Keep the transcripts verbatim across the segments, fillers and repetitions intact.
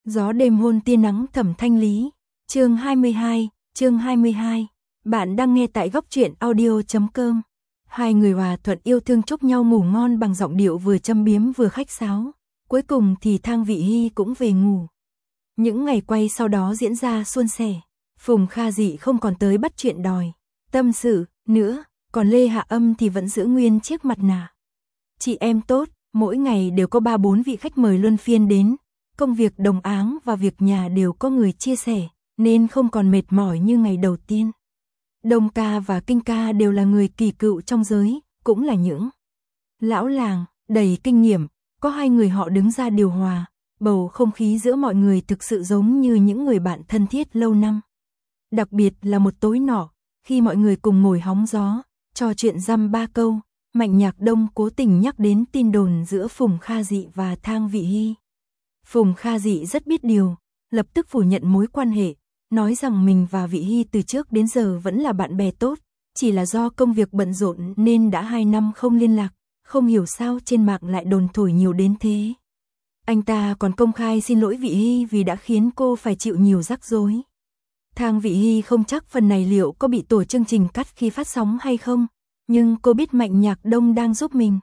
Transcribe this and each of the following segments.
Gió đêm hôn tia nắng thẩm thanh lý. Chương hai mươi hai, chương hai mươi hai. Bạn đang nghe tại góc truyện audio chấm com. Hai người hòa thuận yêu thương chúc nhau ngủ ngon bằng giọng điệu vừa châm biếm vừa khách sáo. Cuối cùng thì Thang Vị Hy cũng về ngủ. Những ngày quay sau đó diễn ra suôn sẻ. Phùng Kha Dị không còn tới bắt chuyện đòi tâm sự nữa, còn Lê Hạ Âm thì vẫn giữ nguyên chiếc mặt nạ. Chị em tốt, mỗi ngày đều có ba bốn vị khách mời luân phiên đến. Công việc đồng áng và việc nhà đều có người chia sẻ, nên không còn mệt mỏi như ngày đầu tiên. Đông ca và Kinh ca đều là người kỳ cựu trong giới, cũng là những lão làng, đầy kinh nghiệm, có hai người họ đứng ra điều hòa, bầu không khí giữa mọi người thực sự giống như những người bạn thân thiết lâu năm. Đặc biệt là một tối nọ, khi mọi người cùng ngồi hóng gió, trò chuyện dăm ba câu, Mạnh Nhạc Đông cố tình nhắc đến tin đồn giữa Phùng Kha Dị và Thang Vị Hy. Phùng Kha Dị rất biết điều, lập tức phủ nhận mối quan hệ, nói rằng mình và Vị Hy từ trước đến giờ vẫn là bạn bè tốt, chỉ là do công việc bận rộn nên đã hai năm không liên lạc, không hiểu sao trên mạng lại đồn thổi nhiều đến thế. Anh ta còn công khai xin lỗi Vị Hy vì đã khiến cô phải chịu nhiều rắc rối. Thang Vị Hy không chắc phần này liệu có bị tổ chương trình cắt khi phát sóng hay không, nhưng cô biết Mạnh Nhạc Đông đang giúp mình.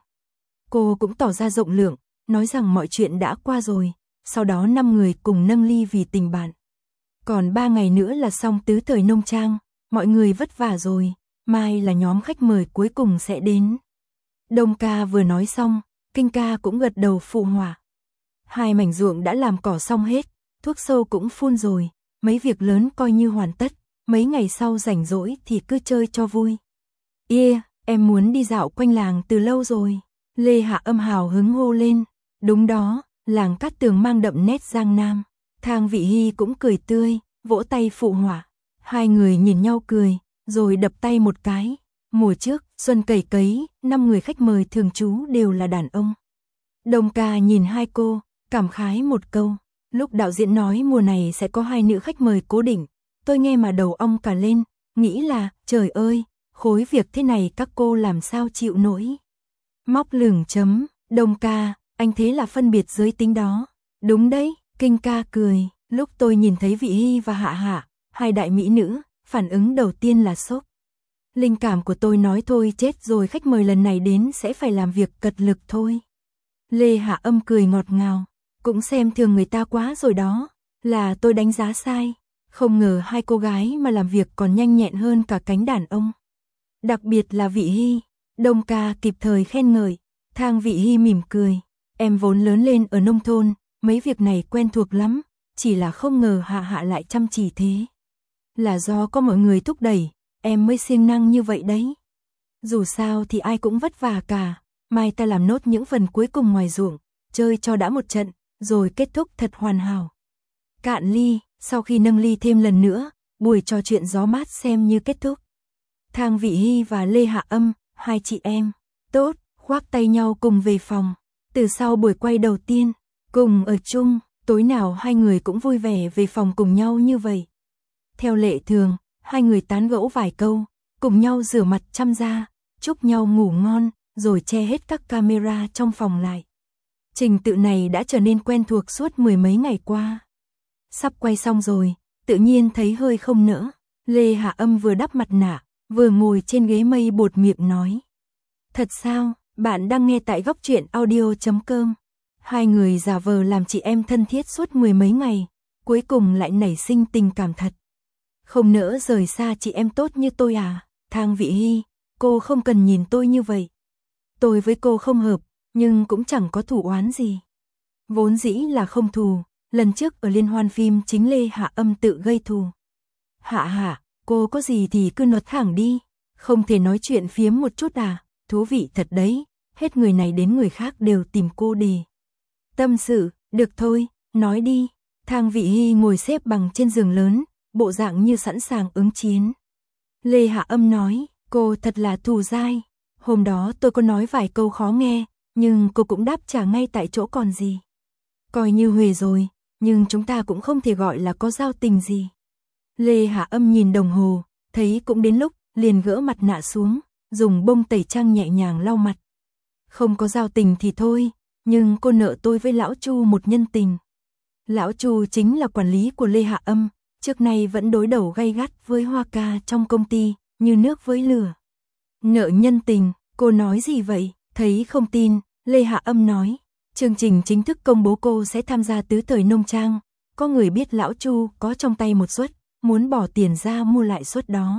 Cô cũng tỏ ra rộng lượng, nói rằng mọi chuyện đã qua rồi, sau đó năm người cùng nâng ly vì tình bạn. Còn ba ngày nữa là xong tứ thời nông trang, mọi người vất vả rồi, mai là nhóm khách mời cuối cùng sẽ đến. Đông ca vừa nói xong, Kinh ca cũng gật đầu phụ họa. Hai mảnh ruộng đã làm cỏ xong hết, thuốc sâu cũng phun rồi, mấy việc lớn coi như hoàn tất, mấy ngày sau rảnh rỗi thì cứ chơi cho vui. Yeah, em muốn đi dạo quanh làng từ lâu rồi. Lê Hạ Âm hào hứng hô lên. Đúng đó, làng Cát Tường mang đậm nét Giang Nam. Thang Vị Hy cũng cười tươi, vỗ tay phụ họa. Hai người nhìn nhau cười, rồi đập tay một cái. Mùa trước, xuân cày cấy, năm người khách mời thường trú đều là đàn ông. Đông ca nhìn hai cô, cảm khái một câu. Lúc đạo diễn nói mùa này sẽ có hai nữ khách mời cố định, tôi nghe mà đầu ong cả lên, nghĩ là, trời ơi, khối việc thế này các cô làm sao chịu nổi. Móc lửng chấm, Đông ca, anh thế là phân biệt giới tính đó. Đúng đấy, Kinh ca cười, lúc tôi nhìn thấy Vị Hy và Hạ Hạ, hai đại mỹ nữ, phản ứng đầu tiên là sốc. Linh cảm của tôi nói thôi chết rồi, khách mời lần này đến sẽ phải làm việc cật lực thôi. Lê Hạ Âm cười ngọt ngào, cũng xem thường người ta quá rồi đó, là tôi đánh giá sai, không ngờ hai cô gái mà làm việc còn nhanh nhẹn hơn cả cánh đàn ông. Đặc biệt là Vị Hy, Đông ca kịp thời khen ngợi, Thang Vị Hy mỉm cười, em vốn lớn lên ở nông thôn, mấy việc này quen thuộc lắm, chỉ là không ngờ Hạ Hạ lại chăm chỉ thế. Là do có mọi người thúc đẩy, em mới siêng năng như vậy đấy. Dù sao thì ai cũng vất vả cả, mai ta làm nốt những phần cuối cùng ngoài ruộng, chơi cho đã một trận, rồi kết thúc thật hoàn hảo. Cạn ly, sau khi nâng ly thêm lần nữa, buổi trò chuyện gió mát xem như kết thúc. Thang Vị Hy và Lê Hạ Âm, hai chị em, tốt, khoác tay nhau cùng về phòng. Từ sau buổi quay đầu tiên, cùng ở chung, tối nào hai người cũng vui vẻ về phòng cùng nhau như vậy. Theo lệ thường, hai người tán gẫu vài câu, cùng nhau rửa mặt chăm da, chúc nhau ngủ ngon, rồi che hết các camera trong phòng lại. Trình tự này đã trở nên quen thuộc suốt mười mấy ngày qua. Sắp quay xong rồi, tự nhiên thấy hơi không nỡ. Lê Hạ Âm vừa đắp mặt nạ, vừa ngồi trên ghế mây bột miệng nói. Thật sao, bạn đang nghe tại góc truyện audio chấm com. Hai người giả vờ làm chị em thân thiết suốt mười mấy ngày, cuối cùng lại nảy sinh tình cảm thật. Không nỡ rời xa chị em tốt như tôi à, Thang Vị Hy, cô không cần nhìn tôi như vậy. Tôi với cô không hợp, nhưng cũng chẳng có thù oán gì. Vốn dĩ là không thù, lần trước ở liên hoan phim chính Lê Hạ Âm tự gây thù. Hạ Hạ, cô có gì thì cứ nói thẳng đi, không thể nói chuyện phiếm một chút à, thú vị thật đấy, hết người này đến người khác đều tìm cô để tâm sự, được thôi, nói đi. Thang Vị Hy ngồi xếp bằng trên giường lớn, bộ dạng như sẵn sàng ứng chiến. Lê Hạ Âm nói, cô thật là thù dai, hôm đó tôi có nói vài câu khó nghe, nhưng cô cũng đáp trả ngay tại chỗ còn gì. Coi như huề rồi, nhưng chúng ta cũng không thể gọi là có giao tình gì. Lê Hạ Âm nhìn đồng hồ, thấy cũng đến lúc, liền gỡ mặt nạ xuống, dùng bông tẩy trang nhẹ nhàng lau mặt. Không có giao tình thì thôi, nhưng cô nợ tôi với lão Chu một nhân tình. Lão Chu chính là quản lý của Lê Hạ Âm, trước nay vẫn đối đầu gay gắt với Hoa Ca trong công ty, như nước với lửa. Nợ nhân tình, cô nói gì vậy? Thấy không tin, Lê Hạ Âm nói, chương trình chính thức công bố cô sẽ tham gia tứ thời nông trang, có người biết lão Chu có trong tay một suất, muốn bỏ tiền ra mua lại suất đó.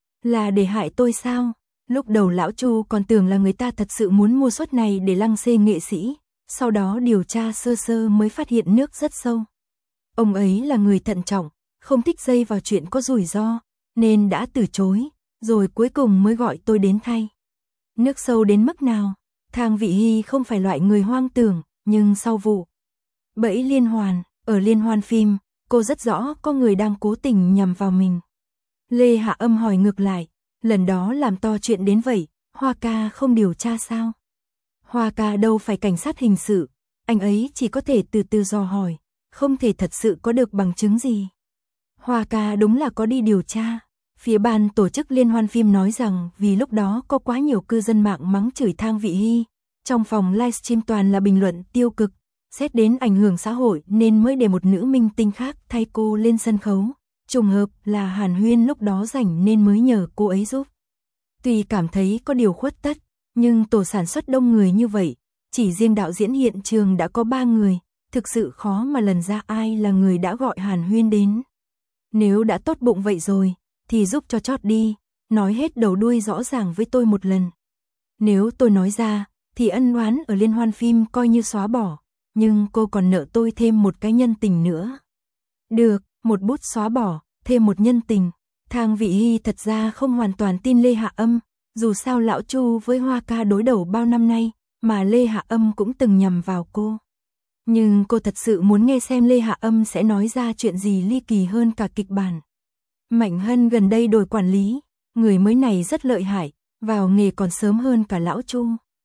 Là để hại tôi sao? Lúc đầu lão Chu còn tưởng là người ta thật sự muốn mua suất này để lăng xê nghệ sĩ, sau đó điều tra sơ sơ mới phát hiện nước rất sâu. Ông ấy là người thận trọng, không thích dây vào chuyện có rủi ro, nên đã từ chối, rồi cuối cùng mới gọi tôi đến thay. Nước sâu đến mức nào? Thang Vị Hy không phải loại người hoang tưởng, nhưng sau vụ bẫy liên hoàn, ở liên hoan phim, cô rất rõ có người đang cố tình nhằm vào mình. Lê Hạ Âm hỏi ngược lại, lần đó làm to chuyện đến vậy, Hoa Ca không điều tra sao? Hoa Ca đâu phải cảnh sát hình sự, anh ấy chỉ có thể từ từ dò hỏi, không thể thật sự có được bằng chứng gì. Hoa Ca đúng là có đi điều tra. Phía ban tổ chức liên hoan phim nói rằng vì lúc đó có quá nhiều cư dân mạng mắng chửi Thang Vị Hy, trong phòng livestream toàn là bình luận tiêu cực, xét đến ảnh hưởng xã hội nên mới để một nữ minh tinh khác thay cô lên sân khấu. Trùng hợp là Hàn Huyên lúc đó rảnh nên mới nhờ cô ấy giúp. Tuy cảm thấy có điều khuất tất, nhưng tổ sản xuất đông người như vậy, chỉ riêng đạo diễn hiện trường đã có ba người, thực sự khó mà lần ra ai là người đã gọi Hàn Huyên đến. Nếu đã tốt bụng vậy rồi, thì giúp cho chót đi, nói hết đầu đuôi rõ ràng với tôi một lần. Nếu tôi nói ra, thì ân oán ở liên hoan phim coi như xóa bỏ, nhưng cô còn nợ tôi thêm một cái nhân tình nữa. Được, một bút xóa bỏ, thêm một nhân tình. Thang Vị Hy thật ra không hoàn toàn tin Lê Hạ Âm, dù sao lão Chu với Hoa Ca đối đầu bao năm nay, mà Lê Hạ Âm cũng từng nhầm vào cô. Nhưng cô thật sự muốn nghe xem Lê Hạ Âm sẽ nói ra chuyện gì ly kỳ hơn cả kịch bản. Mạnh Hân gần đây đổi quản lý, người mới này rất lợi hại, vào nghề còn sớm hơn cả lão Chu.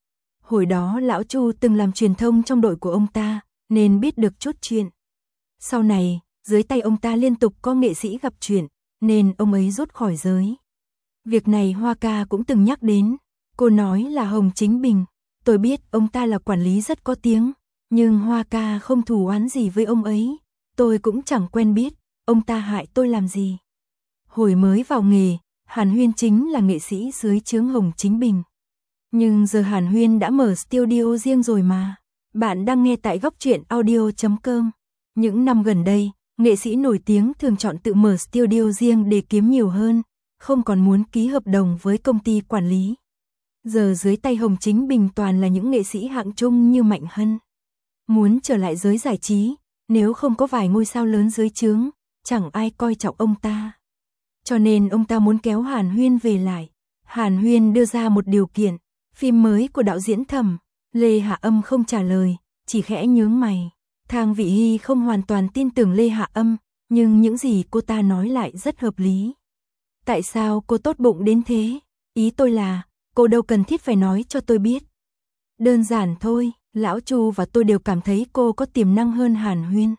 Hồi đó lão Chu từng làm truyền thông trong đội của ông ta, nên biết được chút chuyện. Sau này, dưới tay ông ta liên tục có nghệ sĩ gặp chuyện, nên ông ấy rút khỏi giới. Việc này Hoa Ca cũng từng nhắc đến, cô nói là Hồng Chính Bình. Tôi biết ông ta là quản lý rất có tiếng, nhưng Hoa Ca không thù oán gì với ông ấy, tôi cũng chẳng quen biết, ông ta hại tôi làm gì. Hồi mới vào nghề, Hàn Huyên chính là nghệ sĩ dưới trướng Hồng Chính Bình. Nhưng giờ Hàn Huyên đã mở studio riêng rồi mà. Bạn đang nghe tại góc truyện audio chấm com. Những năm gần đây, nghệ sĩ nổi tiếng thường chọn tự mở studio riêng để kiếm nhiều hơn, không còn muốn ký hợp đồng với công ty quản lý. Giờ dưới tay Hồng Chính Bình toàn là những nghệ sĩ hạng trung như Mạnh Hân. Muốn trở lại giới giải trí, nếu không có vài ngôi sao lớn dưới trướng, chẳng ai coi trọng ông ta. Cho nên ông ta muốn kéo Hàn Huyên về lại. Hàn Huyên đưa ra một điều kiện, phim mới của đạo diễn Thẩm. Lê Hạ Âm không trả lời, chỉ khẽ nhướng mày. Thang Vị Hy không hoàn toàn tin tưởng Lê Hạ Âm, nhưng những gì cô ta nói lại rất hợp lý. Tại sao cô tốt bụng đến thế? Ý tôi là, cô đâu cần thiết phải nói cho tôi biết. Đơn giản thôi, lão Chu và tôi đều cảm thấy cô có tiềm năng hơn Hàn Huyên.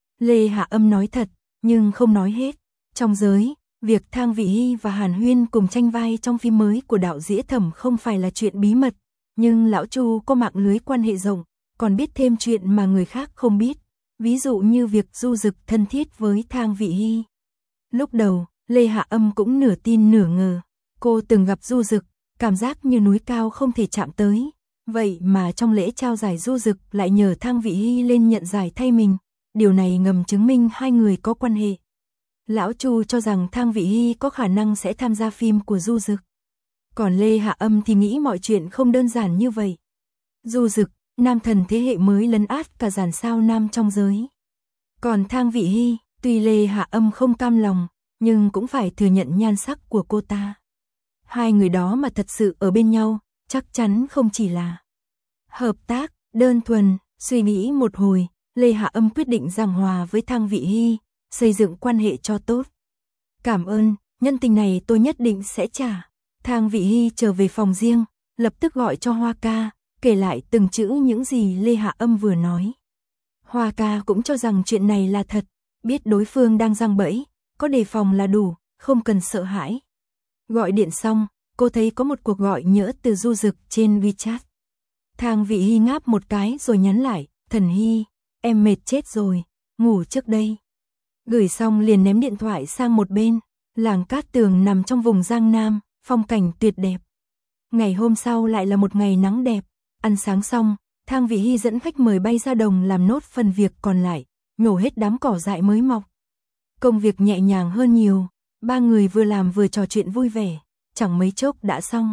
Lê Hạ Âm nói thật, nhưng không nói hết. Trong giới, việc Thang Vị Hy và Hàn Huyên cùng tranh vai trong phim mới của đạo diễn Thẩm không phải là chuyện bí mật, nhưng lão Chu có mạng lưới quan hệ rộng, còn biết thêm chuyện mà người khác không biết, ví dụ như việc Du Dực thân thiết với Thang Vị Hy. Lúc đầu, Lê Hạ Âm cũng nửa tin nửa ngờ, cô từng gặp Du Dực, cảm giác như núi cao không thể chạm tới, vậy mà trong lễ trao giải Du Dực lại nhờ Thang Vị Hy lên nhận giải thay mình, điều này ngầm chứng minh hai người có quan hệ. Lão Chu cho rằng Thang Vị Hy có khả năng sẽ tham gia phim của Du Dực. Còn Lê Hạ Âm thì nghĩ mọi chuyện không đơn giản như vậy. Du Dực, nam thần thế hệ mới lấn át cả dàn sao nam trong giới. Còn Thang Vị Hy, tuy Lê Hạ Âm không cam lòng, nhưng cũng phải thừa nhận nhan sắc của cô ta. Hai người đó mà thật sự ở bên nhau, chắc chắn không chỉ là hợp tác, đơn thuần. Suy nghĩ một hồi, Lê Hạ Âm quyết định giảng hòa với Thang Vị Hy, xây dựng quan hệ cho tốt. Cảm ơn, nhân tình này tôi nhất định sẽ trả. Thang Vị Hy trở về phòng riêng, lập tức gọi cho Hoa Ca, kể lại từng chữ những gì Lê Hạ Âm vừa nói. Hoa Ca cũng cho rằng chuyện này là thật, biết đối phương đang giăng bẫy, có đề phòng là đủ, không cần sợ hãi. Gọi điện xong, cô thấy có một cuộc gọi nhỡ từ Du Dực trên WeChat. Thang Vị Hy ngáp một cái rồi nhắn lại, Thần Hy, em mệt chết rồi, ngủ trước đây. Gửi xong liền ném điện thoại sang một bên, làng Cát Tường nằm trong vùng Giang Nam, phong cảnh tuyệt đẹp. Ngày hôm sau lại là một ngày nắng đẹp, ăn sáng xong, Thang Vị Hy dẫn khách mời bay ra đồng làm nốt phần việc còn lại, nhổ hết đám cỏ dại mới mọc. Công việc nhẹ nhàng hơn nhiều, ba người vừa làm vừa trò chuyện vui vẻ, chẳng mấy chốc đã xong.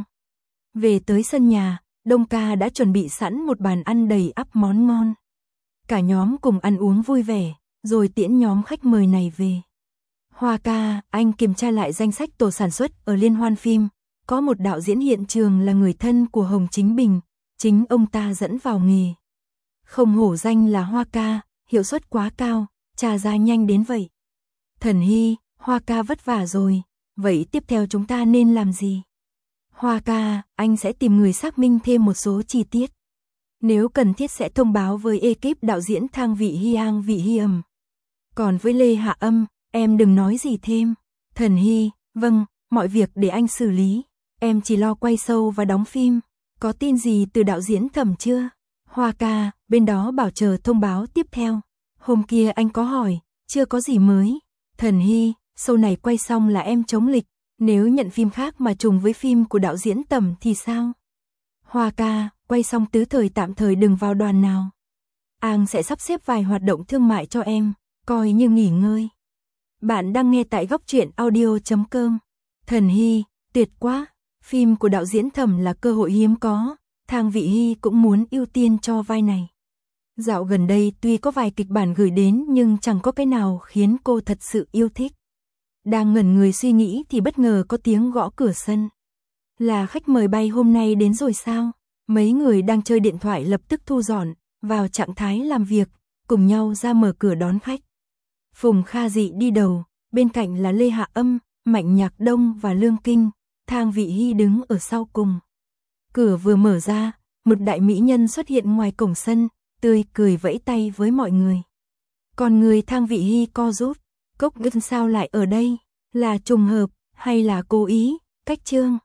Về tới sân nhà, Đông ca đã chuẩn bị sẵn một bàn ăn đầy ắp món ngon. Cả nhóm cùng ăn uống vui vẻ, rồi tiễn nhóm khách mời này về. Hoa ca, anh kiểm tra lại danh sách tổ sản xuất ở liên hoan phim, có một đạo diễn hiện trường là người thân của Hồng Chính Bình, chính ông ta dẫn vào nghề. Không hổ danh là Hoa ca, hiệu suất quá cao, tra ra nhanh đến vậy. Thần Hy, Hoa ca vất vả rồi, vậy tiếp theo chúng ta nên làm gì? Hoa ca, anh sẽ tìm người xác minh thêm một số chi tiết. Nếu cần thiết sẽ thông báo với ekip đạo diễn Thang Vị Hy Ang Vị Hy Ẩm. Còn với Lê Hạ Âm, em đừng nói gì thêm. Thần Hy, vâng, mọi việc để anh xử lý. Em chỉ lo quay show và đóng phim. Có tin gì từ đạo diễn Thẩm chưa? Hoa ca, bên đó bảo chờ thông báo tiếp theo. Hôm kia anh có hỏi, chưa có gì mới. Thần Hy, show này quay xong là em chống lịch. Nếu nhận phim khác mà trùng với phim của đạo diễn Tầm thì sao? Hoa ca, quay xong tứ thời tạm thời đừng vào đoàn nào. Ang sẽ sắp xếp vài hoạt động thương mại cho em, coi như nghỉ ngơi. Bạn đang nghe tại góc truyện audio chấm com. Thần Hy, tuyệt quá, phim của đạo diễn Thẩm là cơ hội hiếm có, Thang Vị Hy cũng muốn ưu tiên cho vai này. Dạo gần đây tuy có vài kịch bản gửi đến nhưng chẳng có cái nào khiến cô thật sự yêu thích. Đang ngẩn người suy nghĩ thì bất ngờ có tiếng gõ cửa sân. Là khách mời bay hôm nay đến rồi sao? Mấy người đang chơi điện thoại lập tức thu dọn, vào trạng thái làm việc, cùng nhau ra mở cửa đón khách. Phùng Kha Dị đi đầu, bên cạnh là Lê Hạ Âm, Mạnh Nhạc Đông và Lương Kinh, Thang Vị Hy đứng ở sau cùng. Cửa vừa mở ra, một đại mỹ nhân xuất hiện ngoài cổng sân, tươi cười vẫy tay với mọi người. Còn người Thang Vị Hy co rút, Cốc Ngân sao lại ở đây? Là trùng hợp, hay là cố ý? Cách Trương